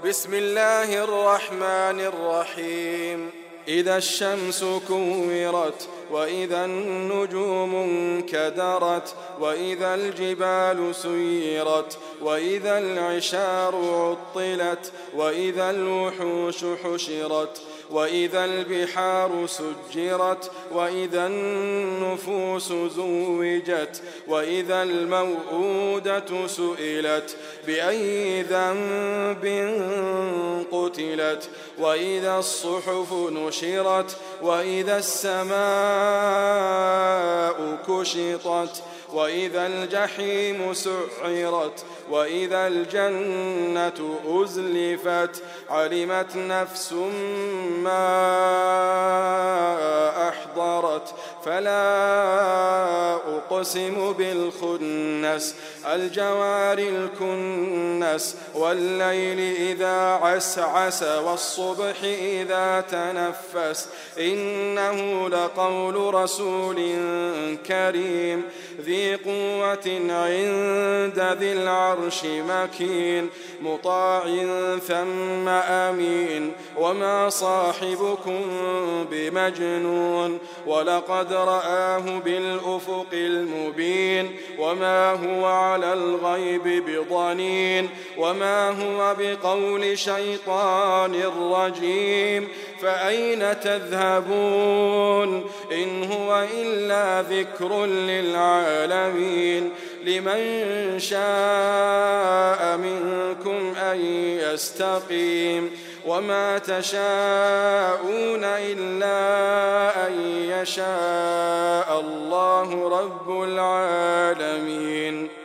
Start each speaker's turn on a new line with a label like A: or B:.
A: بسم الله الرحمن الرحيم إذا الشمس كورت وإذا النجوم انكدرت وإذا الجبال سيرت وإذا العشار عطلت وإذا الوحوش حشرت وإذا البحار سجرت وإذا النفوس زوجت وإذا الموءودة سئلت بأي ذنب قتلت وإذا الصحف نشرت وإذا السماء كشطت وإذا الجحيم سعرت وإذا الجنة أزلفت علمت نفس ما أحضرت فلا أقسم بالخنس الجوار الكنس والليل إذا عسعس والصبح إذا تنفس إنه لقول رسول كريم ذي قوة عند ذي العرش مكين مطاع ثم أمين وما صاحبكم بمجنون ولقد رآه بالأفق المبين وما هو على الغيب بضنين وما هو بقول شيطان رجيم فأين تذهبون إن هو إلا ذكر للعالمين لمن شاء منكم أن يستقيم وما تشاءون إلا أن يشاء الله رب العالمين.